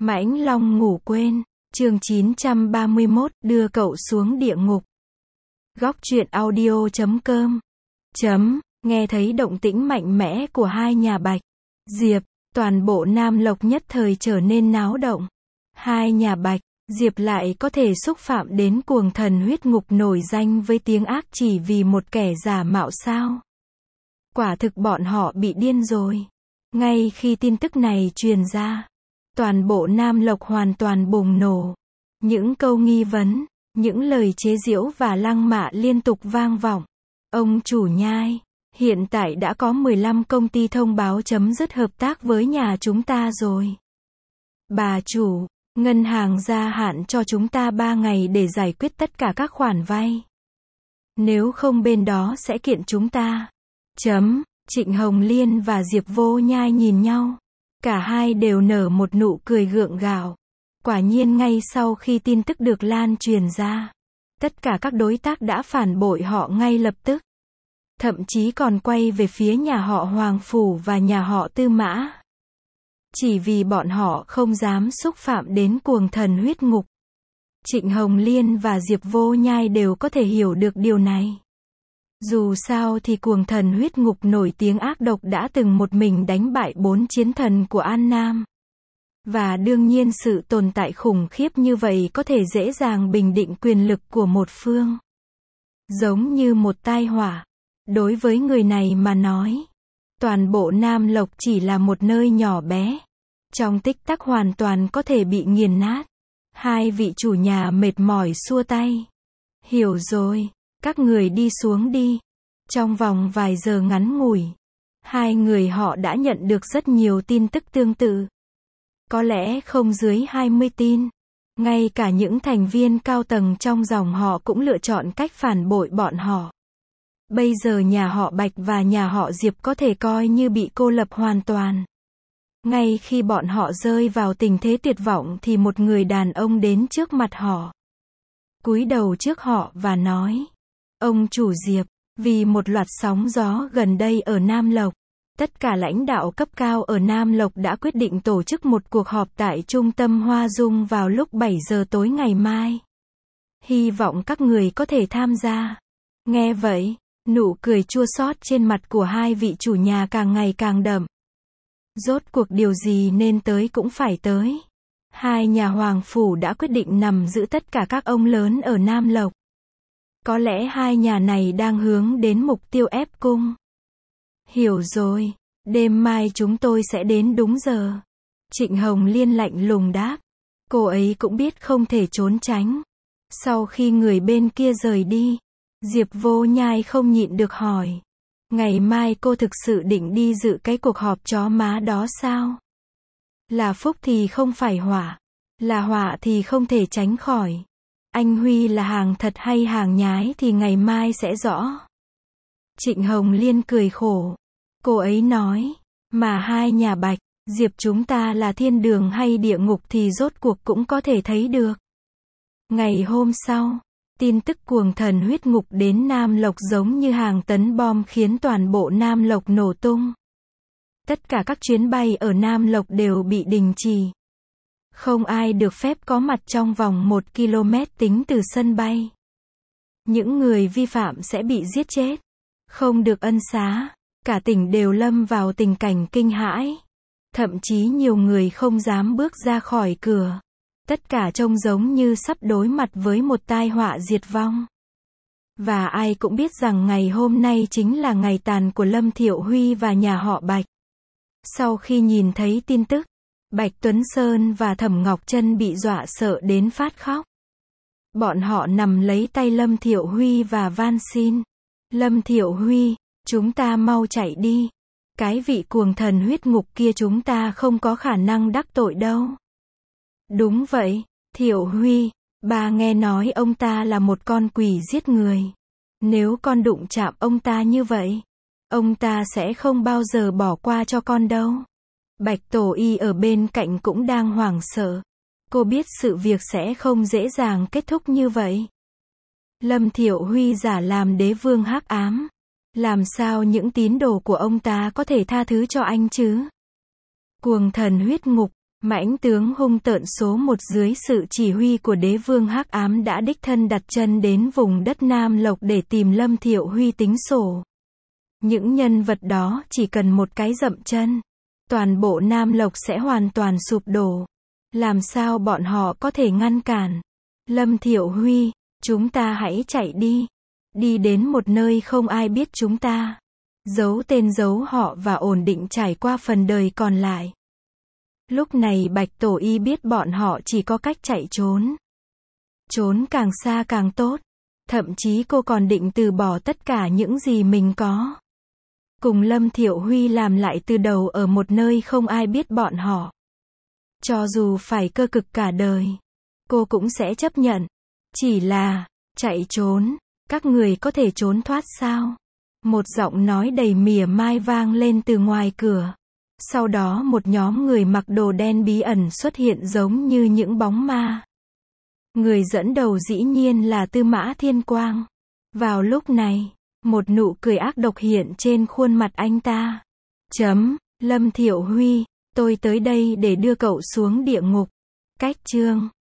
Mãnh Long ngủ quên, chương 931, đưa cậu xuống địa ngục. Góc truyện audio.com. Nghe thấy động tĩnh mạnh mẽ của hai nhà Bạch, Diệp, toàn bộ Nam Lộc nhất thời trở nên náo động. Hai nhà Bạch, Diệp lại có thể xúc phạm đến cuồng thần huyết ngục nổi danh với tiếng ác chỉ vì một kẻ giả mạo sao? Quả thực bọn họ bị điên rồi. Ngay khi tin tức này truyền ra, toàn bộ Nam Lộc hoàn toàn bùng nổ. Những câu nghi vấn, những lời chế giễu và lăng mạ liên tục vang vọng. Ông chủ nhai, hiện tại đã có 15 công ty thông báo chấm dứt hợp tác với nhà chúng ta rồi. Bà chủ, ngân hàng gia hạn cho chúng ta 3 ngày để giải quyết tất cả các khoản vay. Nếu không bên đó sẽ kiện chúng ta. Trịnh Hồng Liên và Diệp Vô Nhai nhìn nhau. Cả hai đều nở một nụ cười gượng gạo. Quả nhiên ngay sau khi tin tức được lan truyền ra, tất cả các đối tác đã phản bội họ ngay lập tức. Thậm chí còn quay về phía nhà họ Hoàng Phủ và nhà họ Tư Mã. Chỉ vì bọn họ không dám xúc phạm đến cuồng thần huyết ngục. Trịnh Hồng Liên và Diệp Vô Nhai đều có thể hiểu được điều này. Dù sao thì cuồng thần huyết ngục nổi tiếng ác độc đã từng một mình đánh bại 4 chiến thần của An Nam. Và đương nhiên sự tồn tại khủng khiếp như vậy có thể dễ dàng bình định quyền lực của một phương. Giống như một tai họa. Đối với người này mà nói, toàn bộ Nam Lộc chỉ là một nơi nhỏ bé. Trong tích tắc hoàn toàn có thể bị nghiền nát. Hai vị chủ nhà mệt mỏi xua tay. Hiểu rồi, các người đi xuống đi. Trong vòng vài giờ ngắn ngủi, hai người họ đã nhận được rất nhiều tin tức tương tự. Có lẽ không dưới 20 tin. Ngay cả những thành viên cao tầng trong dòng họ cũng lựa chọn cách phản bội bọn họ. Bây giờ nhà họ Bạch và nhà họ Diệp có thể coi như bị cô lập hoàn toàn. Ngay khi bọn họ rơi vào tình thế tuyệt vọng thì một người đàn ông đến trước mặt họ. Cúi đầu trước họ và nói: Ông chủ Diệp, vì một loạt sóng gió gần đây ở Nam Lộc, tất cả lãnh đạo cấp cao ở Nam Lộc đã quyết định tổ chức một cuộc họp tại trung tâm Hoa Dung vào lúc 7 giờ tối ngày mai. Hy vọng các người có thể tham gia. Nghe vậy, nụ cười chua xót trên mặt của hai vị chủ nhà càng ngày càng đậm. Rốt cuộc điều gì nên tới cũng phải tới. Hai nhà Hoàng Phủ đã quyết định nắm giữ tất cả các ông lớn ở Nam Lộc. Có lẽ hai nhà này đang hướng đến mục tiêu ép cung. Hiểu rồi, đêm mai chúng tôi sẽ đến đúng giờ. Trịnh Hồng Liên lạnh lùng đáp. Cô ấy cũng biết không thể trốn tránh. Sau khi người bên kia rời đi, Diệp Vô Nhai không nhịn được hỏi. Ngày mai cô thực sự định đi dự cái cuộc họp chó má đó sao? Là phúc thì không phải họa. Là họa thì không thể tránh khỏi. Anh Huy là hàng thật hay hàng nhái thì ngày mai sẽ rõ. Trịnh Hồng Liên cười khổ. Cô ấy nói, mà hai nhà Bạch, Diệp chúng ta là thiên đường hay địa ngục thì rốt cuộc cũng có thể thấy được. Ngày hôm sau, tin tức cuồng thần huyết ngục đến Nam Lộc giống như hàng tấn bom khiến toàn bộ Nam Lộc nổ tung. Tất cả các chuyến bay ở Nam Lộc đều bị đình chỉ. Không ai được phép có mặt trong vòng 1 km tính từ sân bay. Những người vi phạm sẽ bị giết chết. Không được ân xá. Cả tỉnh đều lâm vào tình cảnh kinh hãi. Thậm chí nhiều người không dám bước ra khỏi cửa. Tất cả trông giống như sắp đối mặt với một tai họa diệt vong. Và ai cũng biết rằng ngày hôm nay chính là ngày tàn của Lâm Thiệu Huy và nhà họ Bạch. Sau khi nhìn thấy tin tức, Bạch Tuấn Sơn và Thẩm Ngọc Trân bị dọa sợ đến phát khóc. Bọn họ nắm lấy tay Lâm Thiệu Huy và van xin. Lâm Thiệu Huy, chúng ta mau chạy đi. Cái vị cuồng thần huyết ngục kia chúng ta không có khả năng đắc tội đâu. Đúng vậy, Thiệu Huy, bà nghe nói ông ta là một con quỷ giết người. Nếu con đụng chạm ông ta như vậy, ông ta sẽ không bao giờ bỏ qua cho con đâu. Bạch Tổ Y ở bên cạnh cũng đang hoảng sợ. Cô biết sự việc sẽ không dễ dàng kết thúc như vậy. Lâm Thiệu Huy giả làm đế vương hắc ám. Làm sao những tín đồ của ông ta có thể tha thứ cho anh chứ? Cuồng thần huyết ngục, Mãnh tướng hung tợn số 1 dưới sự chỉ huy của đế vương Hắc Ám đã đích thân đặt chân đến vùng đất Nam Lộc để tìm Lâm Thiệu Huy tính sổ. Những nhân vật đó chỉ cần một cái dậm chân, toàn bộ Nam Lộc sẽ hoàn toàn sụp đổ. Làm sao bọn họ có thể ngăn cản? Lâm Thiệu Huy, chúng ta hãy chạy đi. Đi đến một nơi không ai biết chúng ta. Giấu tên giấu họ và ổn định trải qua phần đời còn lại. Lúc này Bạch Tổ Y biết bọn họ chỉ có cách chạy trốn. Trốn càng xa càng tốt. Thậm chí cô còn định từ bỏ tất cả những gì mình có. Cùng Lâm Thiệu Huy làm lại từ đầu ở một nơi không ai biết bọn họ. Cho dù phải cơ cực cả đời, cô cũng sẽ chấp nhận. Chỉ là, chạy trốn, các người có thể trốn thoát sao? Một giọng nói đầy mỉa mai vang lên từ ngoài cửa. Sau đó một nhóm người mặc đồ đen bí ẩn xuất hiện giống như những bóng ma. Người dẫn đầu dĩ nhiên là Tư Mã Thiên Quang. Vào lúc này, một nụ cười ác độc hiện trên khuôn mặt anh ta. Lâm Thiệu Huy, tôi tới đây để đưa cậu xuống địa ngục. Cách chương